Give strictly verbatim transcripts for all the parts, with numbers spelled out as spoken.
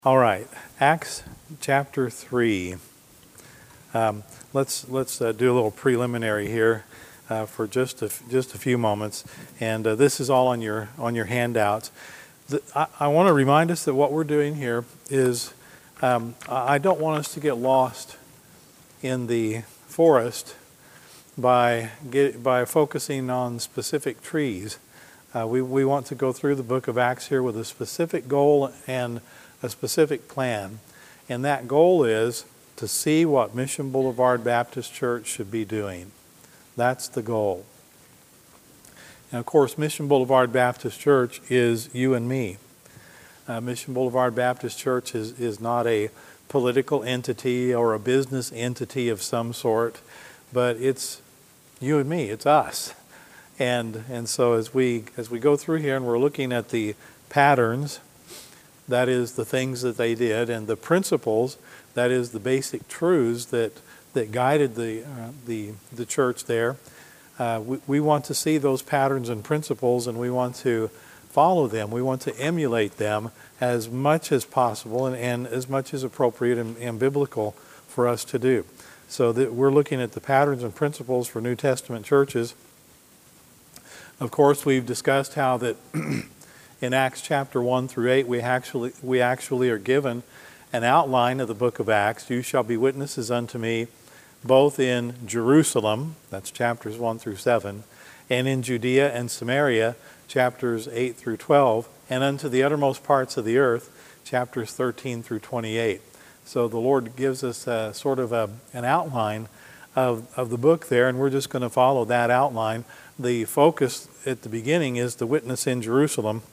All right, Acts chapter three. Um, let's let's uh, do a little preliminary here uh, for just a, just a few moments, and uh, this is all on your on your handouts. The, I, I want to remind us that what we're doing here is um, I don't want us to get lost in the forest by get, by focusing on specific trees. Uh, we we want to go through the book of Acts here with a specific goal and a specific plan, and that goal is to see what Mission Boulevard Baptist Church should be doing. That's the goal. And of course, Mission Boulevard Baptist Church is you and me. Uh, Mission Boulevard Baptist Church is, is not a political entity or a business entity of some sort, but it's you and me, it's us. And and so as we as we go through here and we're looking at the patterns, that is the things that they did, and the principles, that is the basic truths that that guided the uh, the the church there. Uh, we, we want to see those patterns and principles, and we want to follow them. We want to emulate them as much as possible and, and as much as appropriate and, and biblical for us to do. So that we're looking at the patterns and principles for New Testament churches. Of course, we've discussed how that in Acts chapter one through eight, we actually we actually are given an outline of the book of Acts. You shall be witnesses unto me both in Jerusalem, that's chapters one through seven, and in Judea and Samaria, chapters eight through twelve, and unto the uttermost parts of the earth, chapters thirteen through twenty-eight. So the Lord gives us a, sort of a, an outline of, of the book there, and we're just going to follow that outline. The focus at the beginning is the witness in Jerusalem.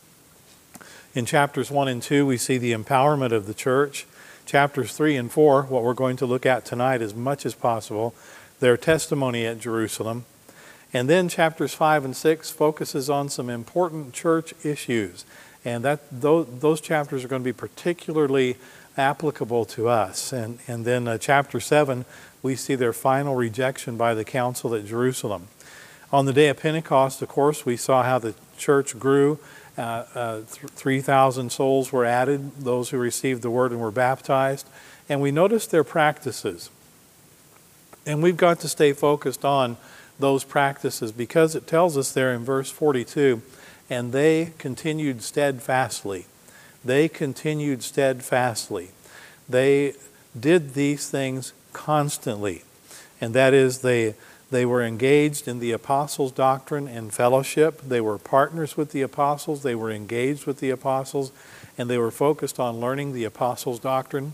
In chapters one and two, we see the empowerment of the church. Chapters three and four, what we're going to look at tonight as much as possible, their testimony at Jerusalem. And then chapters five and six focuses on some important church issues. And that those, those chapters are going to be particularly applicable to us. And, and then uh, chapter seven, we see their final rejection by the council at Jerusalem. On the day of Pentecost, of course, we saw how the church grew. Uh, uh, th- three thousand souls were added, those who received the word and were baptized. And we noticed their practices. And we've got to stay focused on those practices because it tells us there in verse forty-two, and they continued steadfastly. They continued steadfastly. They did these things constantly. And that is, they They were engaged in the apostles' doctrine and fellowship. They were partners with the apostles. They were engaged with the apostles. And they were focused on learning the apostles' doctrine.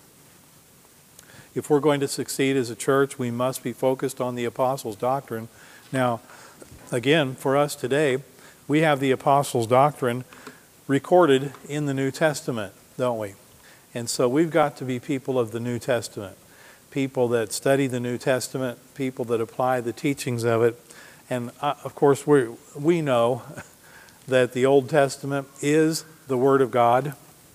If we're going to succeed as a church, we must be focused on the apostles' doctrine. Now, again, for us today, we have the apostles' doctrine recorded in the New Testament, don't we? And so we've got to be people of the New Testament. People that study the New Testament, people that apply the teachings of it. And uh, of course, we we know that the Old Testament is the Word of God.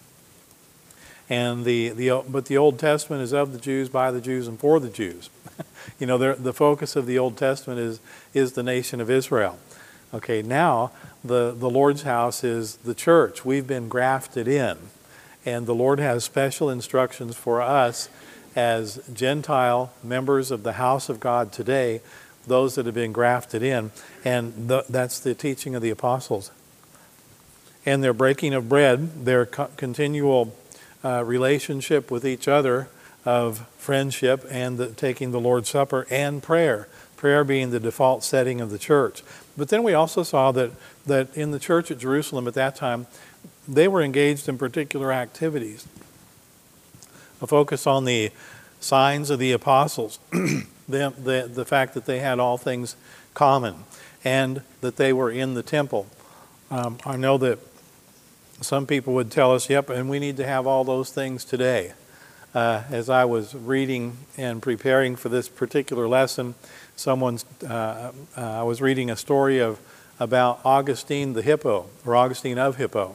And the, the but the Old Testament is of the Jews, by the Jews, and for the Jews. You know, the focus of the Old Testament is is the nation of Israel. Okay, now the, the Lord's house is the church. We've been grafted in. And the Lord has special instructions for us as Gentile members of the house of God today, those that have been grafted in. And th- that's the teaching of the apostles. And their breaking of bread, their co- continual uh, relationship with each other of friendship and the, taking the Lord's Supper and prayer. Prayer being the default setting of the church. But then we also saw that, that in the church at Jerusalem at that time, they were engaged in particular activities. A focus on the signs of the apostles, the, the, the fact that they had all things common, and that they were in the temple. Um, I know that some people would tell us, yep, and we need to have all those things today. Uh, as I was reading and preparing for this particular lesson, someone's, uh, uh, I was reading a story of about Augustine the Hippo, or Augustine of Hippo.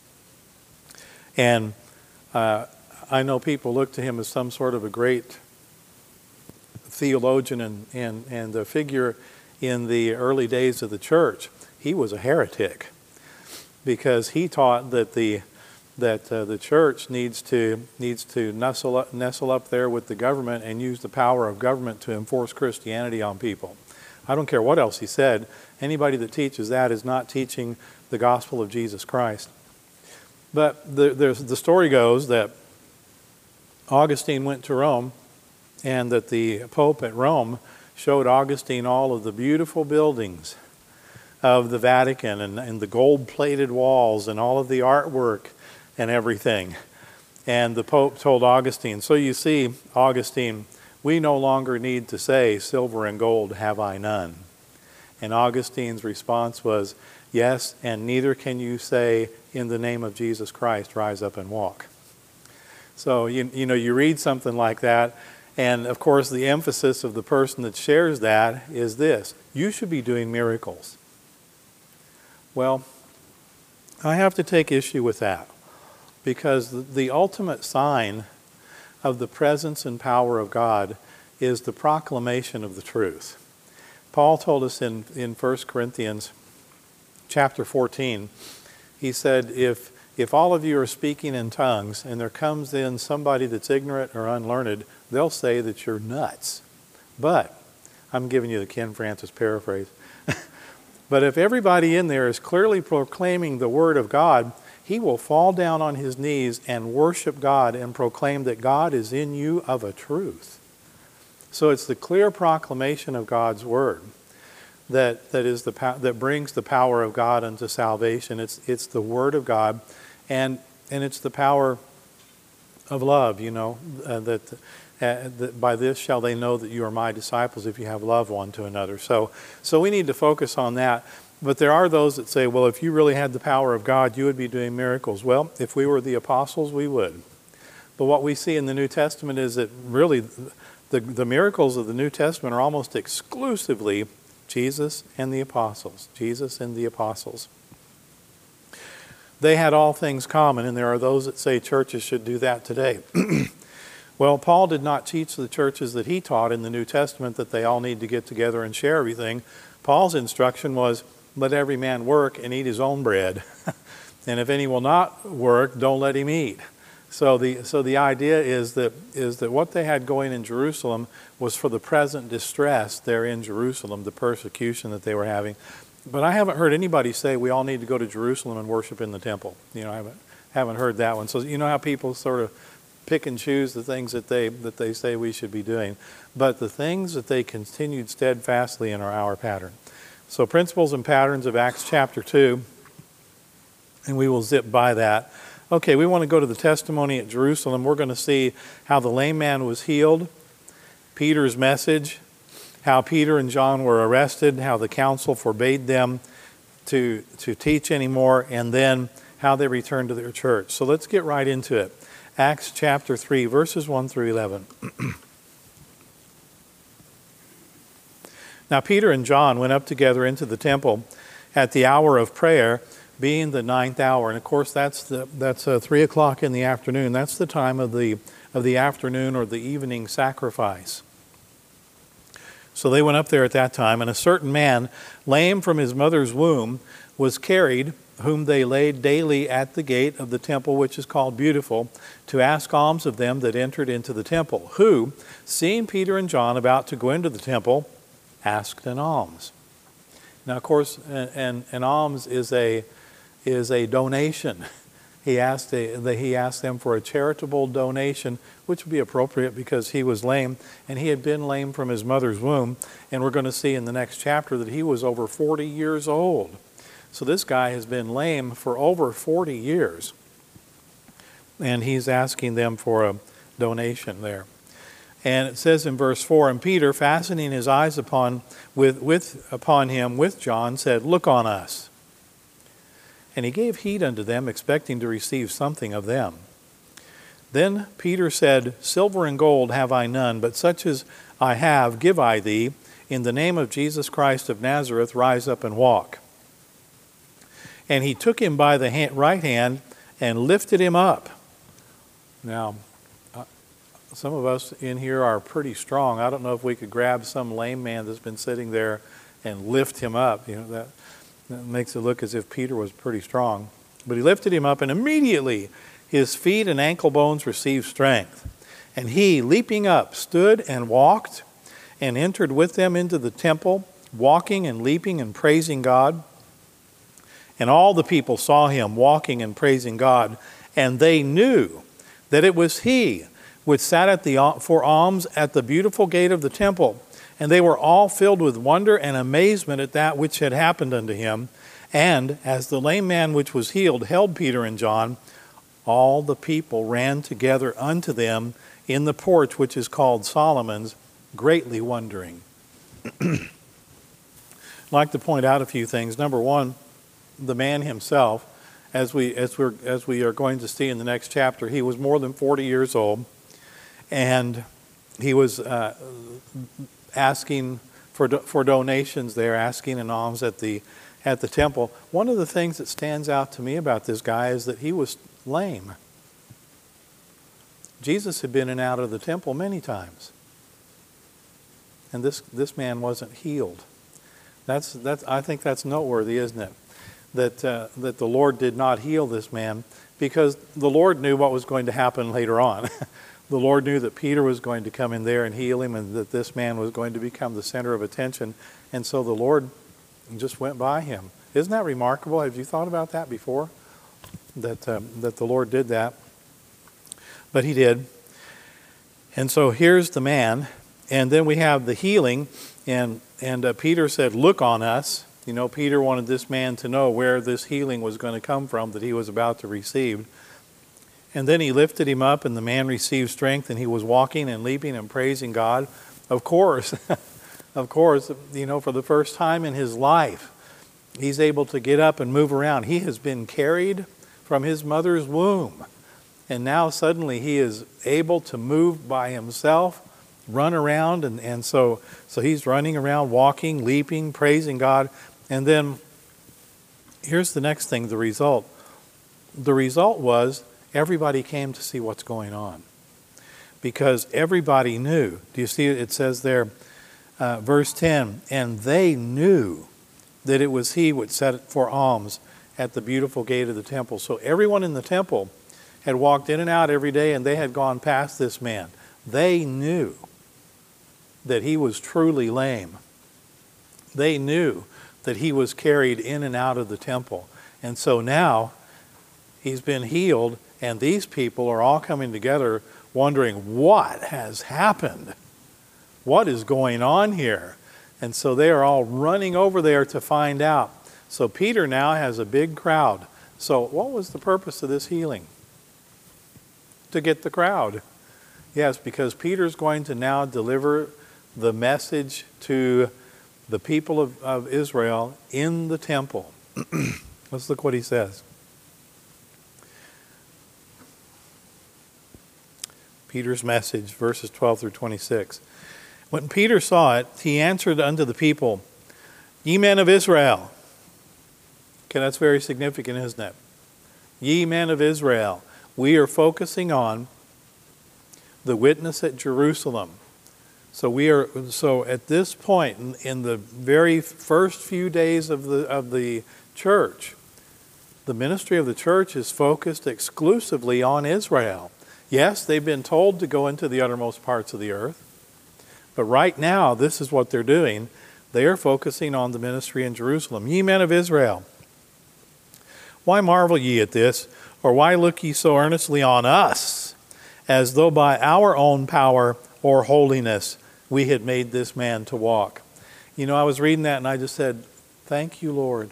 And uh, I know people look to him as some sort of a great theologian and, and, and a figure in the early days of the church. He was a heretic because he taught that the that uh, the church needs to needs to nestle up, nestle up there with the government and use the power of government to enforce Christianity on people. I don't care what else he said. Anybody that teaches that is not teaching the gospel of Jesus Christ. But the, the story goes that Augustine went to Rome, and that the Pope at Rome showed Augustine all of the beautiful buildings of the Vatican and, and the gold-plated walls and all of the artwork and everything. And the Pope told Augustine, so you see, Augustine, we no longer need to say, silver and gold have I none. And Augustine's response was, yes, and neither can you say, in the name of Jesus Christ, rise up and walk. So, you, you know, you read something like that, and of course the emphasis of the person that shares that is this: you should be doing miracles. Well, I have to take issue with that, because the, the ultimate sign of the presence and power of God is the proclamation of the truth. Paul told us in, in First Corinthians chapter fourteen, he said, if If all of you are speaking in tongues and there comes in somebody that's ignorant or unlearned, they'll say that you're nuts. But, I'm giving you the Ken Francis paraphrase, but if everybody in there is clearly proclaiming the Word of God, he will fall down on his knees and worship God and proclaim that God is in you of a truth. So it's the clear proclamation of God's Word that, that, is the, that brings the power of God unto salvation. It's, it's the Word of God. And and it's the power of love, you know, uh, that, uh, that by this shall they know that you are my disciples if you have love one to another. So so we need to focus on that. But there are those that say, well, if you really had the power of God, you would be doing miracles. Well, if we were the apostles, we would. But what we see in the New Testament is that really the, the miracles of the New Testament are almost exclusively Jesus and the apostles. Jesus and the apostles. They had all things common, and there are those that say churches should do that today. Well, Paul did not teach the churches that he taught in the New Testament that they all need to get together and share everything. Paul's instruction was, let every man work and eat his own bread. And if any will not work, don't let him eat. So the so the idea is that is that what they had going in Jerusalem was for the present distress there in Jerusalem, the persecution that they were having. But I haven't heard anybody say we all need to go to Jerusalem and worship in the temple. You know, I haven't haven't heard that one. So you know how people sort of pick and choose the things that they that they say we should be doing. But the things that they continued steadfastly in are our pattern. So principles and patterns of Acts chapter two, and we will zip by that. Okay, we want to go to the testimony at Jerusalem. We're going to see how the lame man was healed, Peter's message, how Peter and John were arrested, how the council forbade them to, to teach anymore, and then how they returned to their church. So let's get right into it. Acts chapter three, verses one through eleven. Now Peter and John went up together into the temple at the hour of prayer, being the ninth hour. And of course that's the that's uh, three o'clock in the afternoon. That's the time of the of the afternoon or the evening sacrifice. So they went up there at that time, and a certain man, lame from his mother's womb, was carried, whom they laid daily at the gate of the temple, which is called Beautiful, to ask alms of them that entered into the temple, who, seeing Peter and John about to go into the temple, asked an alms. Now, of course, an, an, an alms is a is a donation. He asked a, he asked them for a charitable donation, which would be appropriate because he was lame, and he had been lame from his mother's womb. And we're going to see in the next chapter that he was over forty years old. So this guy has been lame for over forty years. And he's asking them for a donation there. And it says in verse four, and Peter, fastening his eyes upon with with upon him with John, said, look on us. And he gave heed unto them, expecting to receive something of them. Then Peter said, silver and gold have I none, but such as I have give I thee. In the name of Jesus Christ of Nazareth, rise up and walk. And he took him by the hand, right hand and lifted him up. Now, uh, some of us in here are pretty strong. I don't know if we could grab some lame man that's been sitting there and lift him up. You know, that, that makes it look as if Peter was pretty strong. But he lifted him up, and immediately His feet and ankle bones received strength. And he, leaping up, stood and walked and entered with them into the temple, walking and leaping and praising God. And all the people saw him walking and praising God, and they knew that it was he which sat at the for alms at the beautiful gate of the temple. And they were all filled with wonder and amazement at that which had happened unto him. And as the lame man which was healed held Peter and John, all the people ran together unto them in the porch which is called Solomon's, greatly wondering. I'd like to point out a few things. Number one, the man himself, as we as we as we are going to see in the next chapter, he was more than forty years old, and he was uh, asking for do, for donations there, asking an alms at the at the temple. One of the things that stands out to me about this guy is that he was lame. Jesus had been in and out of the temple many times, and this this man wasn't healed. That's that's I think that's noteworthy, isn't it? That uh, that the Lord did not heal this man, because the Lord knew what was going to happen later on. The Lord knew that Peter was going to come in there and heal him, and that this man was going to become the center of attention. And so the Lord just went by him. Isn't that remarkable? Have you thought about that before? That um, that the Lord did that. But he did. And so here's the man. And then we have the healing. And, and uh, Peter said, "Look on us." You know, Peter wanted this man to know where this healing was going to come from that he was about to receive. And then he lifted him up, and the man received strength, and he was walking and leaping and praising God. Of course, of course, you know, for the first time in his life, he's able to get up and move around. He has been carried from his mother's womb, and now suddenly he is able to move by himself, run around, and, and so, so he's running around, walking, leaping, praising God. And then here's the next thing, the result. The result was everybody came to see what's going on, because everybody knew. Do you see it says there, uh, verse ten, and they knew that it was he which sat for alms at the beautiful gate of the temple. So everyone in the temple had walked in and out every day, and they had gone past this man. They knew that he was truly lame. They knew that he was carried in and out of the temple. And so now he's been healed, and these people are all coming together wondering, what has happened? What is going on here? And so they are all running over there to find out. So Peter now has a big crowd. So what was the purpose of this healing? To get the crowd. Yes, because Peter's going to now deliver the message to the people of, of Israel in the temple. Let's look what he says. Peter's message, verses twelve through twenty-six. When Peter saw it, he answered unto the people, "Ye men of Israel." Okay, that's very significant, isn't it? Ye men of Israel. We are focusing on the witness at Jerusalem. So we are. So at this point, in, in the very first few days of the of the church, the ministry of the church is focused exclusively on Israel. Yes, they've been told to go into the uttermost parts of the earth, but right now, this is what they're doing. They are focusing on the ministry in Jerusalem. Ye men of Israel, why marvel ye at this, or why look ye so earnestly on us, as though by our own power or holiness we had made this man to walk? You know, I was reading that and I just said, thank you, Lord,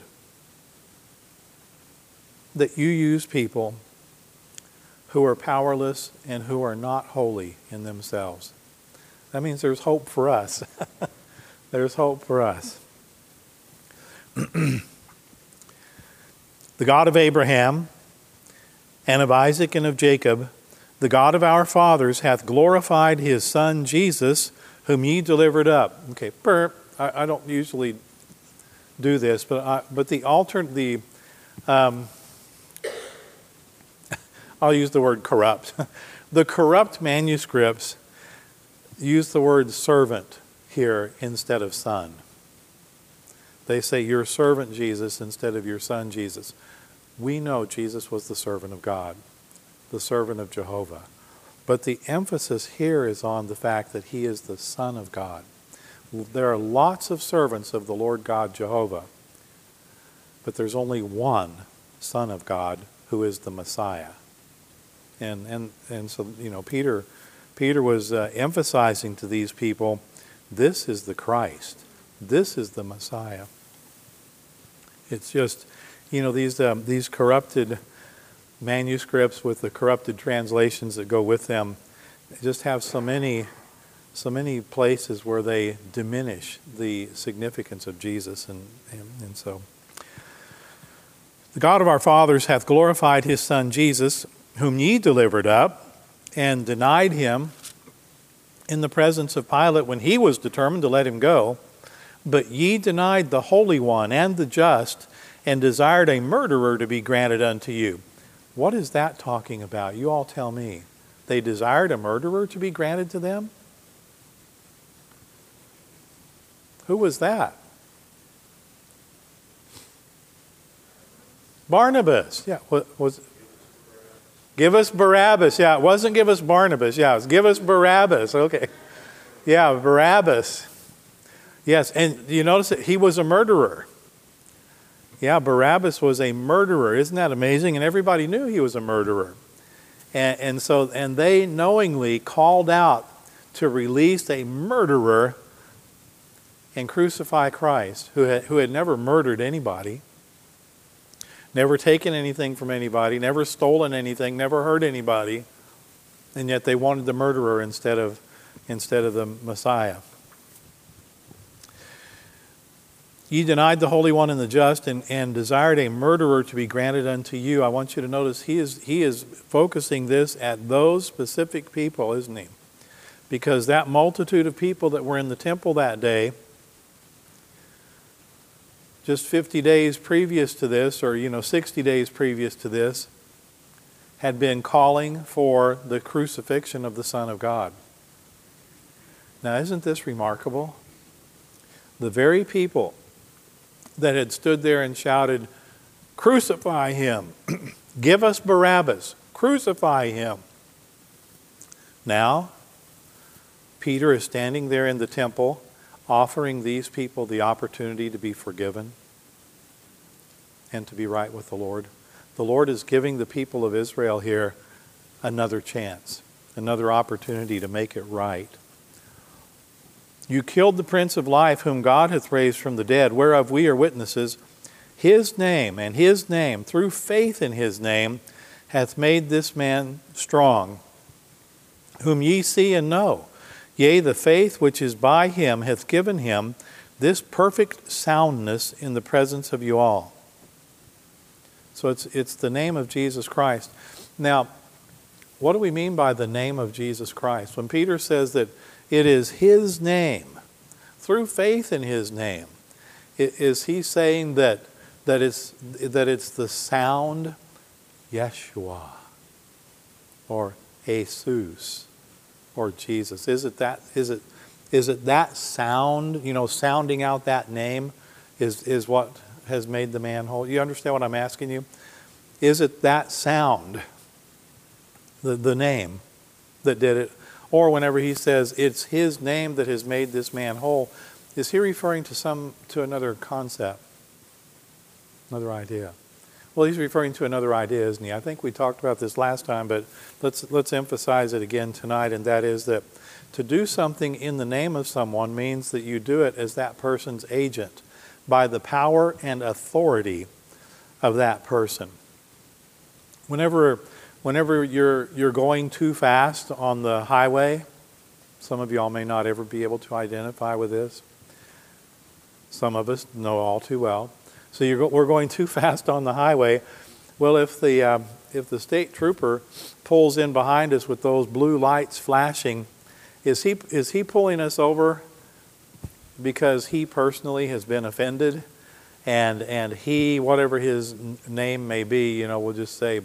that you use people who are powerless and who are not holy in themselves. That means there's hope for us. There's hope for us. The God of Abraham and of Isaac and of Jacob, the God of our fathers, hath glorified his Son Jesus, whom ye delivered up. Okay, burp. I, I don't usually do this, but I, but the alternate the um, I'll use the word corrupt. The corrupt manuscripts use the word servant here instead of son. They say your servant Jesus instead of your son Jesus. We know Jesus was the servant of God. the servant of Jehovah. But the emphasis here is on the fact that he is the Son of God. There are lots of servants of the Lord God Jehovah, but there's only one Son of God who is the Messiah. And and and so, you know, Peter Peter was uh, emphasizing to these people, this is the Christ. This is the Messiah. It's just, you know, these um, these corrupted manuscripts with the corrupted translations that go with them just have so many so many places where they diminish the significance of Jesus, and, and, and so the God of our fathers hath glorified his Son Jesus, whom ye delivered up and denied him in the presence of Pilate when he was determined to let him go. But ye denied the Holy One and the just, and desired a murderer to be granted unto you. What is that talking about? You all tell me. They desired a murderer to be granted to them? Who was that? Barnabas. Yeah, what was it? Give us Barabbas. Yeah, it wasn't give us Barnabas. Yeah, it was give us Barabbas. Okay. Yeah, Barabbas. Yes, and you notice that he was a murderer. Yeah, Barabbas was a murderer. Isn't that amazing? And everybody knew he was a murderer. And, and so, and they knowingly called out to release a murderer and crucify Christ, who had, who had never murdered anybody, never taken anything from anybody, never stolen anything, never hurt anybody, and yet they wanted the murderer instead of instead of the Messiah. Ye denied the Holy One and the just, and, and desired a murderer to be granted unto you. I want you to notice he is he is focusing this at those specific people, isn't he? Because that multitude of people that were in the temple that day, just fifty days previous to this, or you know, sixty days previous to this, had been calling for the crucifixion of the Son of God. Now, isn't this remarkable? The very people that had stood there and shouted, "Crucify him! Give us Barabbas! Crucify him!" Now, Peter is standing there in the temple, offering these people the opportunity to be forgiven and to be right with the Lord. The Lord is giving the people of Israel here another chance, another opportunity to make it right. You killed the Prince of Life, whom God hath raised from the dead, whereof we are witnesses. His name, and his name, through faith in his name, hath made this man strong, whom ye see and know. Yea, the faith which is by him hath given him this perfect soundness in the presence of you all. So it's it's the name of Jesus Christ. Now, what do we mean by the name of Jesus Christ? When Peter says that it is his name, through faith in his name, is he saying that that it's that it's the sound Yeshua or Jesus or Jesus? Is it that is it is it that sound, you know, sounding out that name is is what has made the man whole? You understand what I'm asking you? Is it that sound, the the name that did it? Or whenever he says it's his name that has made this man whole, is he referring to some to another concept, another idea? Well, he's referring to another idea, isn't he? I think we talked about this last time, but let's let's emphasize it again tonight, and that is that to do something in the name of someone means that you do it as that person's agent, by the power and authority of that person. Whenever Whenever you're you're going too fast on the highway, some of y'all may not ever be able to identify with this. Some of us know all too well. So you're go, we're going too fast on the highway. Well, if the uh, if the state trooper pulls in behind us with those blue lights flashing, is he is he pulling us over because he personally has been offended, and and he, whatever his name may be, you know, we'll just say,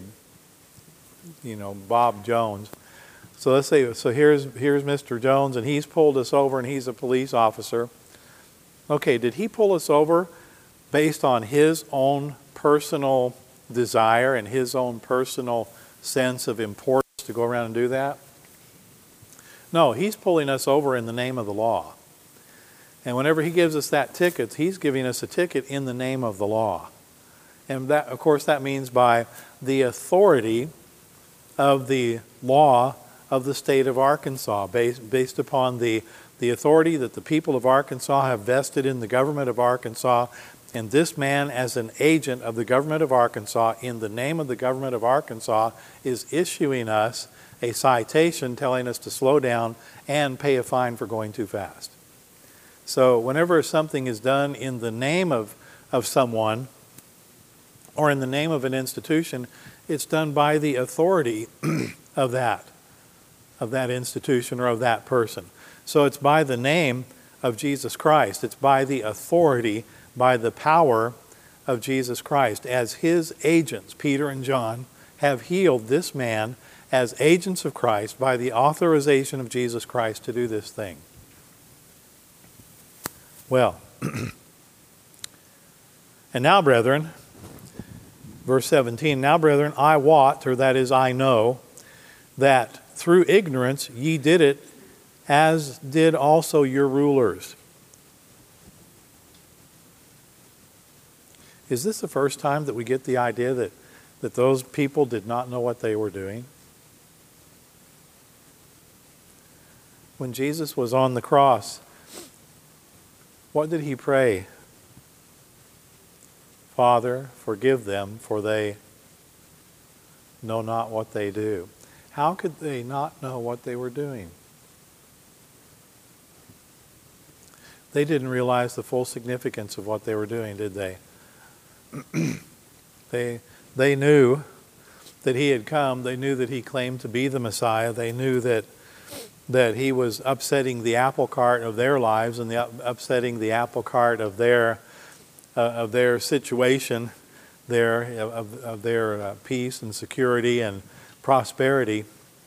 you know, Bob Jones. So let's say, so here's here's Mister Jones, and he's pulled us over, and he's a police officer. Okay, did he pull us over based on his own personal desire and his own personal sense of importance to go around and do that. No, he's pulling us over in the name of the law. And whenever he gives us that ticket, he's giving us a ticket in the name of the law. And that, of course, that means by the authority of the law of the state of Arkansas, based, based upon the, the authority that the people of Arkansas have vested in the government of Arkansas. And this man, as an agent of the government of Arkansas, in the name of the government of Arkansas, is issuing us a citation telling us to slow down and pay a fine for going too fast. So whenever something is done in the name of, of someone or in the name of an institution, it's done by the authority of that, of that institution or of that person. So it's by the name of Jesus Christ. It's by the authority, by the power of Jesus Christ. As his agents, Peter and John, have healed this man as agents of Christ by the authorization of Jesus Christ to do this thing. Well, and now, brethren, verse seventeen, now, brethren, I wot, or that is, I know, that through ignorance ye did it, as did also your rulers. Is this the first time that we get the idea that, that those people did not know what they were doing? When Jesus was on the cross, what did he pray? Father, forgive them, for they know not what they do. How could they not know what they were doing? They didn't realize the full significance of what they were doing, did they? they they knew that he had come. They knew that he claimed to be the Messiah. They knew that that he was upsetting the apple cart of their lives and the, upsetting the apple cart of their uh, of their situation, their of, of their uh, peace and security and prosperity.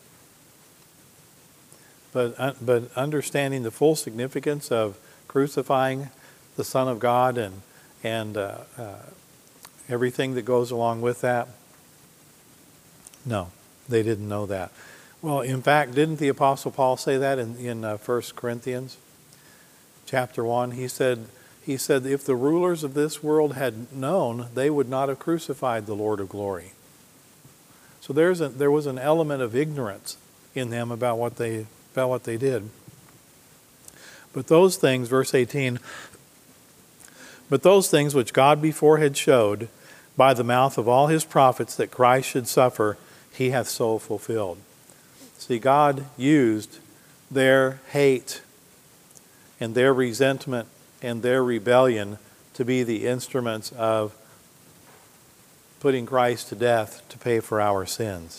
But uh, but understanding the full significance of crucifying the Son of God and and uh, uh, everything that goes along with that. No, they didn't know that. Well, in fact, didn't the Apostle Paul say that in, in uh, First Corinthians chapter one? He said, he said, if the rulers of this world had known, they would not have crucified the Lord of glory. So there's a, there was an element of ignorance in them about what they, about what they did. But those things, verse eighteen, but those things which God before had showed by the mouth of all his prophets that Christ should suffer, he hath so fulfilled. See, God used their hate and their resentment and their rebellion to be the instruments of putting Christ to death to pay for our sins.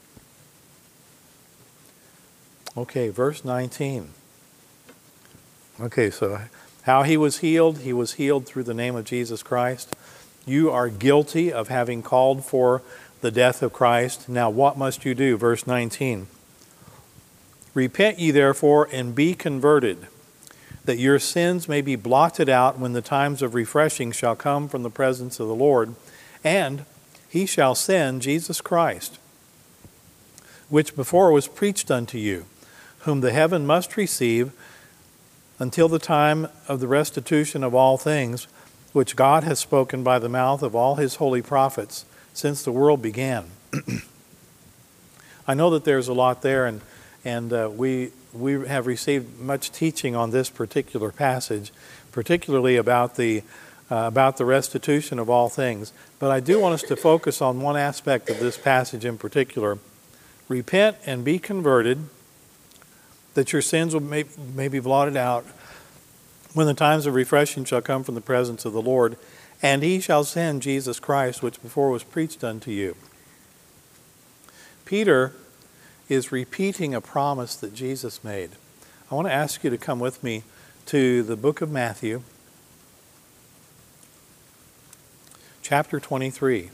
Okay, verse nineteen. Okay, so how he was healed, he was healed through the name of Jesus Christ. You are guilty of having called for the death of Christ. Now what must you do? Verse nineteen. Repent ye therefore and be converted, that your sins may be blotted out when the times of refreshing shall come from the presence of the Lord, and he shall send Jesus Christ, which before was preached unto you, whom the heaven must receive until the time of the restitution of all things, which God has spoken by the mouth of all his holy prophets since the world began. I know that there's a lot there, and and uh, we we have received much teaching on this particular passage, particularly about the uh, about the restitution of all things. But I do want us to focus on one aspect of this passage in particular. Repent and be converted, that your sins will may, may be blotted out when the times of refreshing shall come from the presence of the Lord, and he shall send Jesus Christ, which before was preached unto you. Peter is repeating a promise that Jesus made. I want to ask you to come with me to the book of Matthew, chapter twenty-three.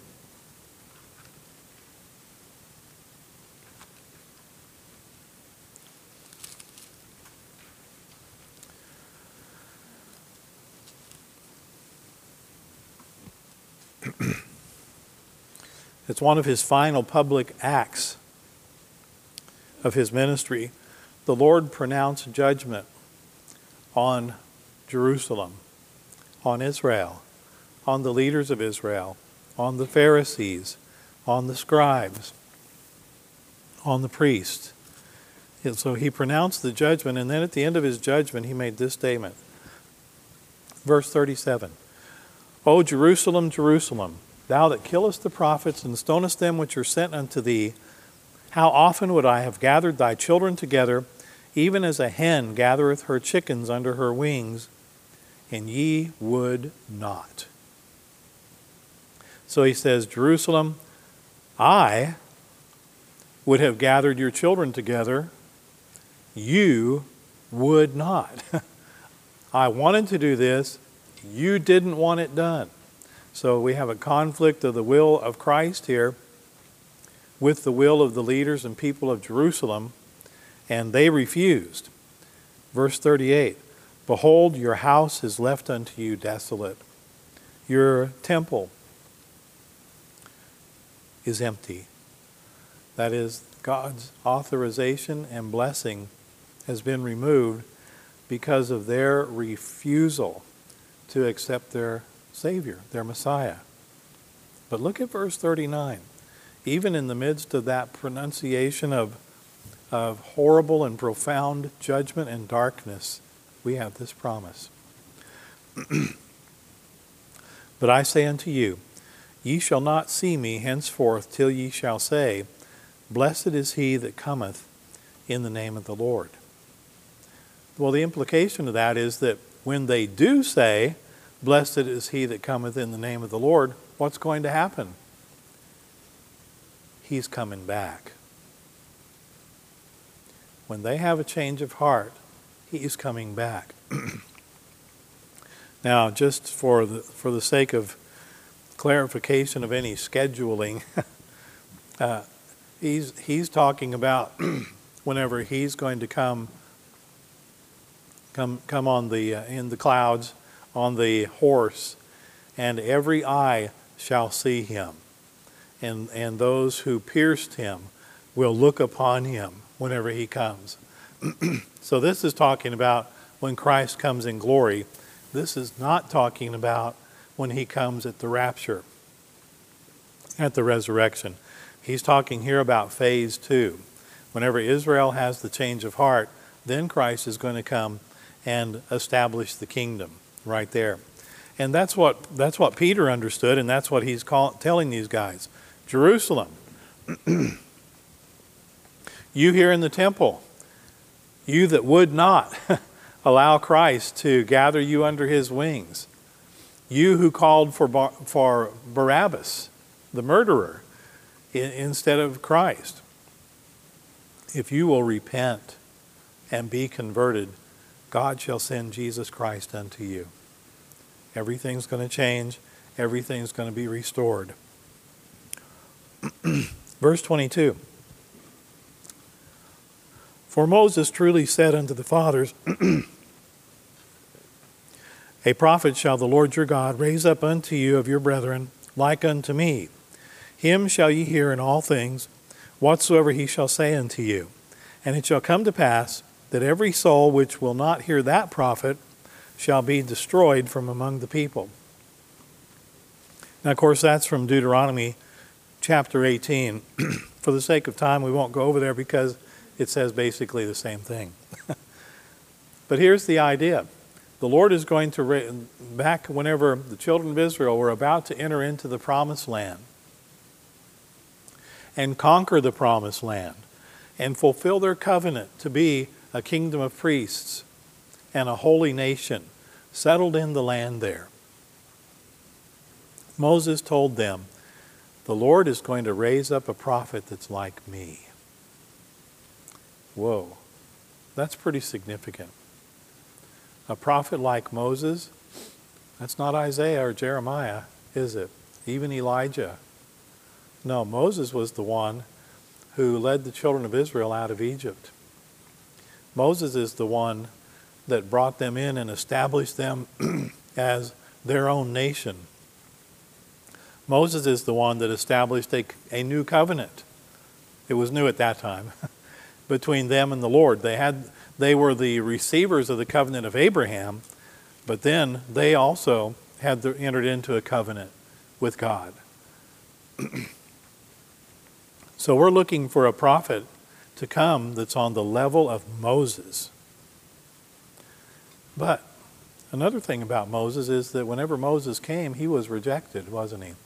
It's one of his final public acts of his ministry. The Lord pronounced judgment on Jerusalem, on Israel, on the leaders of Israel, on the Pharisees, on the scribes, on the priests. And so he pronounced the judgment, and then at the end of his judgment, he made this statement. Verse thirty-seven, O Jerusalem, Jerusalem, thou that killest the prophets and stonest them which are sent unto thee, how often would I have gathered thy children together, even as a hen gathereth her chickens under her wings, and ye would not. So he says, Jerusalem, I would have gathered your children together, you would not. I wanted to do this, you didn't want it done. So we have a conflict of the will of Christ here with the will of the leaders and people of Jerusalem, and they refused. Verse thirty-eight, behold, your house is left unto you desolate. Your temple is empty. That is, God's authorization and blessing has been removed because of their refusal to accept their Savior, their Messiah. But look at verse thirty-nine. Even in the midst of that pronunciation of, of horrible and profound judgment and darkness, we have this promise. But I say unto you, ye shall not see me henceforth till ye shall say, Blessed is he that cometh in the name of the Lord. Well, the implication of that is that when they do say, Blessed is he that cometh in the name of the Lord, what's going to happen? He's coming back. When they have a change of heart, he's coming back. Now, just for the for the sake of clarification of any scheduling, uh, he's he's talking about whenever he's going to come come come on the uh, in the clouds on the horse, and every eye shall see him, and and those who pierced him will look upon him whenever he comes. So this is talking about when Christ comes in glory. This is not talking about when he comes at the rapture, at the resurrection. He's talking here about phase two. Whenever Israel has the change of heart, then Christ is going to come and establish the kingdom right there. And that's what that's what Peter understood, and that's what he's call, telling these guys. Jerusalem, you here in the temple, you that would not allow Christ to gather you under his wings, you who called for Bar, for Barabbas, the murderer, in, instead of Christ, if you will repent and be converted, God shall send Jesus Christ unto you. Everything's going to change. Everything's going to be restored. Verse twenty-two. For Moses truly said unto the fathers, A prophet shall the Lord your God raise up unto you of your brethren, like unto me. Him shall ye hear in all things, whatsoever he shall say unto you. And it shall come to pass, that every soul which will not hear that prophet shall be destroyed from among the people. Now, of course, that's from Deuteronomy chapter eighteen. For the sake of time, we won't go over there because it says basically the same thing. But here's the idea. The Lord is going to, back whenever the children of Israel were about to enter into the promised land and conquer the promised land and fulfill their covenant to be a kingdom of priests and a holy nation settled in the land there. Moses told them, the Lord is going to raise up a prophet that's like me. Whoa, that's pretty significant. A prophet like Moses, that's not Isaiah or Jeremiah, is it? Even Elijah. No, Moses was the one who led the children of Israel out of Egypt. Moses is the one that brought them in and established them as their own nation. Moses is the one that established a, a new covenant. It was new at that time between them and the Lord. They had they were the receivers of the covenant of Abraham, but then they also had the, entered into a covenant with God. So we're looking for a prophet to come that's on the level of Moses. But another thing about Moses is that whenever Moses came, he was rejected, wasn't he?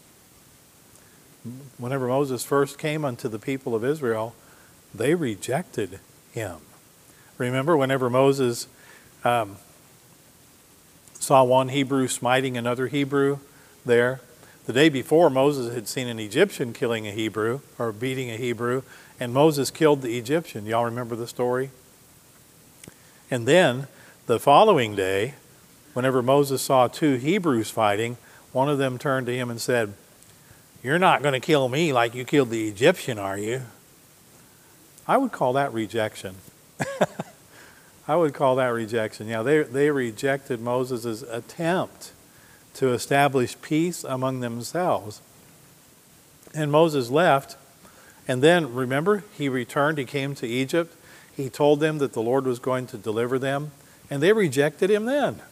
Whenever Moses first came unto the people of Israel, they rejected him. Remember, whenever Moses um, saw one Hebrew smiting another Hebrew there, the day before Moses had seen an Egyptian killing a Hebrew, or beating a Hebrew, and Moses killed the Egyptian. Y'all remember the story? And then, the following day, whenever Moses saw two Hebrews fighting, one of them turned to him and said, "You're not going to kill me like you killed the Egyptian, are you?" I would call that rejection. I would call that rejection. Yeah, they, they rejected Moses' attempt to establish peace among themselves. And Moses left, and then, remember, he returned, he came to Egypt. He told them that the Lord was going to deliver them, and they rejected him then.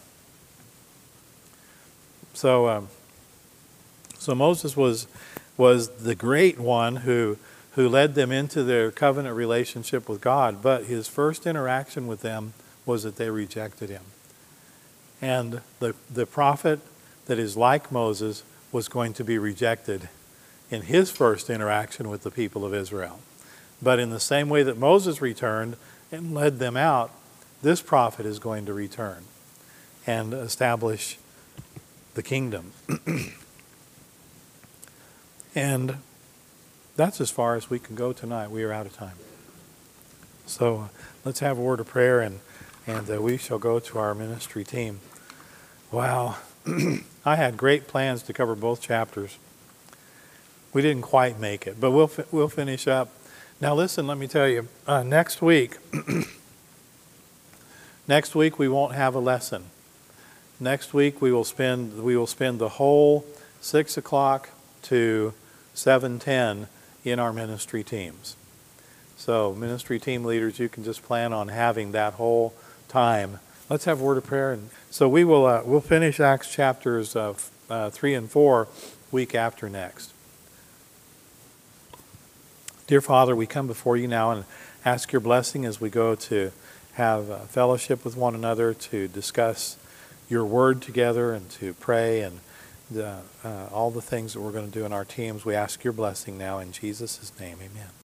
So, um, so Moses was was the great one who who led them into their covenant relationship with God, but his first interaction with them was that they rejected him. And the the prophet that is like Moses was going to be rejected in his first interaction with the people of Israel. But in the same way that Moses returned and led them out, this prophet is going to return and establish the kingdom. And that's as far as we can go tonight. We are out of time. So uh, let's have a word of prayer, and, and uh, we shall go to our ministry team. Wow. I had great plans to cover both chapters. We didn't quite make it, but we'll fi- we'll finish up. Now listen, let me tell you, uh, next week, next week we won't have a lesson. Next week we will spend we will spend the whole six o'clock to seven ten in our ministry teams. So ministry team leaders, you can just plan on having that whole time. Let's have a word of prayer. And so we will uh, we'll finish Acts chapters uh, uh, three and four week after next. Dear Father, we come before you now and ask your blessing as we go to have uh, fellowship with one another, to discuss your word together, and to pray, and uh, uh, all the things that we're going to do in our teams. We ask your blessing now in Jesus' name. Amen.